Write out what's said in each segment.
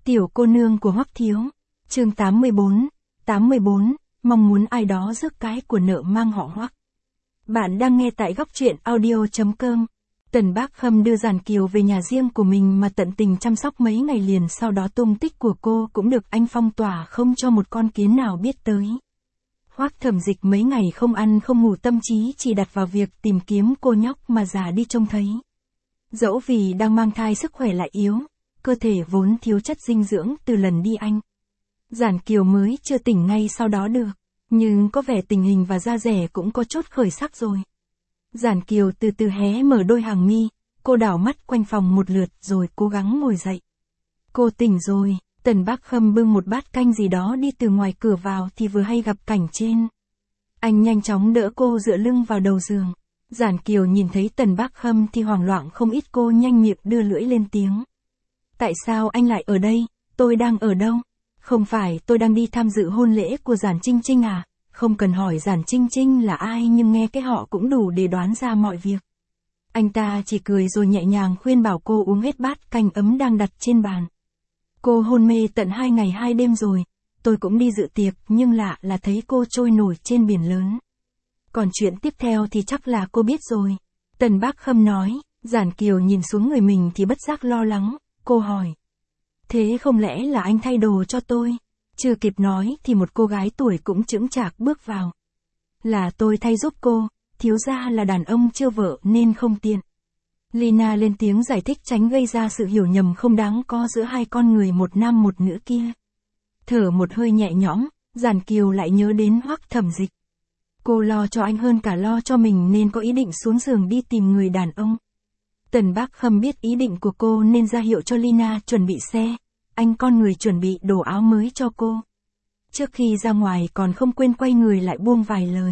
Tiểu cô nương của Hoắc Thiếu. Chương 84, mong muốn ai đó rước cái của nợ mang họ Hoắc. Bạn đang nghe tại góc truyện audio.com. Tần Bác Khâm đưa Giản Kiều về nhà riêng của mình mà tận tình chăm sóc mấy ngày liền, sau đó tung tích của cô cũng được anh phong tỏa không cho một con kiến nào biết tới. Hoắc Thẩm Dịch mấy ngày không ăn không ngủ, tâm trí chỉ đặt vào việc tìm kiếm cô nhóc mà già đi trông thấy. Dẫu vì đang mang thai sức khỏe lại yếu, cơ thể vốn thiếu chất dinh dưỡng từ lần đi Anh. Giản Kiều mới chưa tỉnh ngay sau đó được, nhưng có vẻ tình hình và da dẻ cũng có chốt khởi sắc rồi. Giản Kiều từ từ hé mở đôi hàng mi, cô đảo mắt quanh phòng một lượt rồi cố gắng ngồi dậy. Cô tỉnh rồi. Tần Bác Khâm bưng một bát canh gì đó đi từ ngoài cửa vào thì vừa hay gặp cảnh trên. Anh nhanh chóng đỡ cô dựa lưng vào đầu giường. Giản Kiều nhìn thấy Tần Bác Khâm thì hoảng loạn không ít, cô nhanh miệng đưa lưỡi lên tiếng. Tại sao anh lại ở đây? Tôi đang ở đâu? Không phải tôi đang đi tham dự hôn lễ của Giản Trinh Trinh à? Không cần hỏi Giản Trinh Trinh là ai, nhưng nghe cái họ cũng đủ để đoán ra mọi việc. Anh ta chỉ cười rồi nhẹ nhàng khuyên bảo cô uống hết bát canh ấm đang đặt trên bàn. Cô hôn mê tận 2 ngày 2 đêm rồi, tôi cũng đi dự tiệc nhưng lạ là thấy cô trôi nổi trên biển lớn. Còn chuyện tiếp theo thì chắc là cô biết rồi. Tần Bác Khâm nói. Giản Kiều nhìn xuống người mình thì bất giác lo lắng, cô hỏi. Thế không lẽ là anh thay đồ cho tôi? Chưa kịp nói thì một cô gái tuổi cũng chững chạc bước vào. Là tôi thay giúp cô, thiếu gia là đàn ông chưa vợ nên không tiện. Lina lên tiếng giải thích tránh gây ra sự hiểu nhầm không đáng có giữa hai con người một nam một nữ kia. Thở một hơi nhẹ nhõm, Giản Kiều lại nhớ đến Hoắc Thẩm Dịch. Cô lo cho anh hơn cả lo cho mình nên có ý định xuống giường đi tìm người đàn ông. Tần Bác Khâm biết ý định của cô nên ra hiệu cho Lina chuẩn bị xe, anh con người chuẩn bị đồ áo mới cho cô. Trước khi ra ngoài còn không quên quay người lại buông vài lời.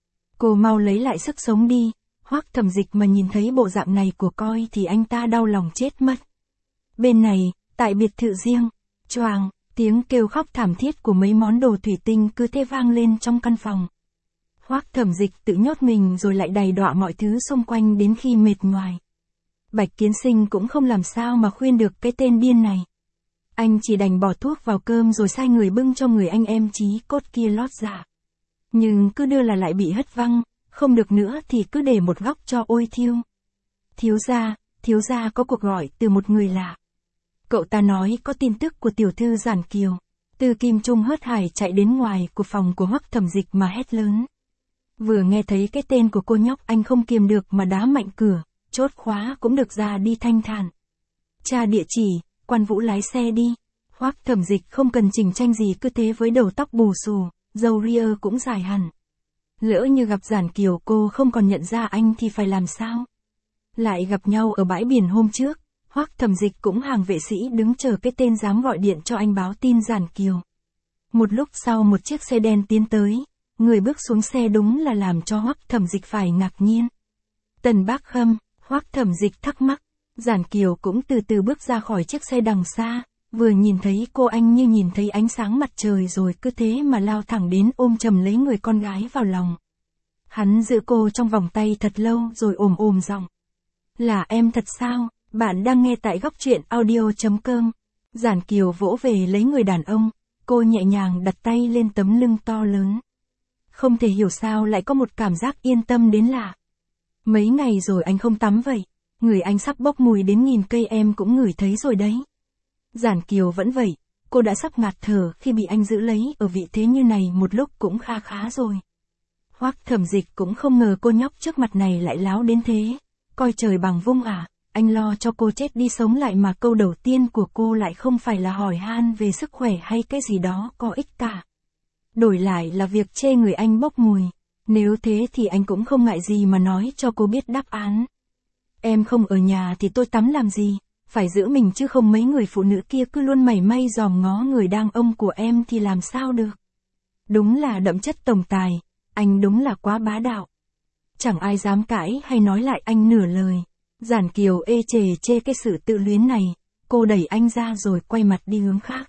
Cô mau lấy lại sức sống đi. Hoắc Thẩm Dịch mà nhìn thấy bộ dạng này của coi thì anh ta đau lòng chết mất. Bên này, tại biệt thự riêng, choàng, tiếng kêu khóc thảm thiết của mấy món đồ thủy tinh cứ thế vang lên trong căn phòng. Hoắc Thẩm Dịch tự nhốt mình rồi lại đầy đọa mọi thứ xung quanh đến khi mệt nhoài. Bạch Kiến Sinh cũng không làm sao mà khuyên được cái tên điên này. Anh chỉ đành bỏ thuốc vào cơm rồi sai người bưng cho người anh em chí cốt kia lót dạ. Nhưng cứ đưa là lại bị hất văng. Không được nữa thì cứ để một góc cho ôi thiêu. Thiếu gia có cuộc gọi từ một người lạ. Cậu ta nói có tin tức của tiểu thư Giản Kiều. Từ Kim Trung hớt hải chạy đến ngoài của phòng của Hoắc Thẩm Dịch mà hét lớn. Vừa nghe thấy cái tên của cô nhóc anh không kiềm được mà đá mạnh cửa, chốt khóa cũng được ra đi thanh thản. Tra địa chỉ, Quan Vũ lái xe đi. Hoắc Thẩm Dịch không cần chỉnh tranh gì cứ thế với đầu tóc bù xù, râu ria cũng dài hẳn. Lỡ như gặp Giản Kiều cô không còn nhận ra anh thì phải làm sao? Lại gặp nhau ở bãi biển hôm trước, Hoắc Thẩm Dịch cũng hàng vệ sĩ đứng chờ cái tên dám gọi điện cho anh báo tin Giản Kiều. Một lúc sau một chiếc xe đen tiến tới, người bước xuống xe đúng là làm cho Hoắc Thẩm Dịch phải ngạc nhiên. Tần Bác Khâm. Hoắc Thẩm Dịch thắc mắc. Giản Kiều cũng từ từ bước ra khỏi chiếc xe đằng xa, vừa nhìn thấy cô anh như nhìn thấy ánh sáng mặt trời rồi cứ thế mà lao thẳng đến ôm chầm lấy người con gái vào lòng. Hắn giữ cô trong vòng tay thật lâu rồi ồm giọng. Là em thật sao? Bạn đang nghe tại góc truyện audio.com. Giản Kiều vỗ về lấy người đàn ông, cô nhẹ nhàng đặt tay lên tấm lưng to lớn. Không thể hiểu sao lại có một cảm giác yên tâm đến lạ. Mấy ngày rồi anh không tắm vậy, người anh sắp bốc mùi đến 1000 cây em cũng ngửi thấy rồi đấy. Giản Kiều vẫn vậy, cô đã sắp ngạt thở khi bị anh giữ lấy ở vị thế như này một lúc cũng khá rồi. Hoắc Thẩm Dịch cũng không ngờ cô nhóc trước mặt này lại láo đến thế. Coi trời bằng vung à, anh lo cho cô chết đi sống lại mà câu đầu tiên của cô lại không phải là hỏi han về sức khỏe hay cái gì đó có ích cả. Đổi lại là việc chê người anh bốc mùi. Nếu thế thì anh cũng không ngại gì mà nói cho cô biết đáp án. Em không ở nhà thì tôi tắm làm gì, phải giữ mình chứ không mấy người phụ nữ kia cứ luôn mảy may dòm ngó người đàn ông của em thì làm sao được. Đúng là đậm chất tổng tài, anh đúng là quá bá đạo. Chẳng ai dám cãi hay nói lại anh nửa lời. Giản Kiều ê chê cái sự tự luyến này, cô đẩy anh ra rồi quay mặt đi hướng khác.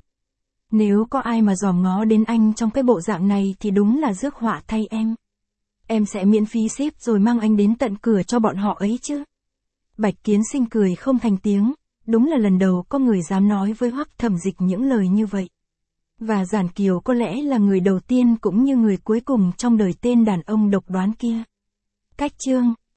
Nếu có ai mà dòm ngó đến anh trong cái bộ dạng này thì đúng là rước họa thay em. Em sẽ miễn phí ship rồi mang anh đến tận cửa cho bọn họ ấy chứ. Bạch Kiến Sinh cười không thành tiếng, Đúng là lần đầu có người dám nói với Hoắc Thẩm Dịch những lời như vậy. Và Giản Kiều có lẽ là người đầu tiên cũng như người cuối cùng trong đời tên đàn ông độc đoán kia. Cách chương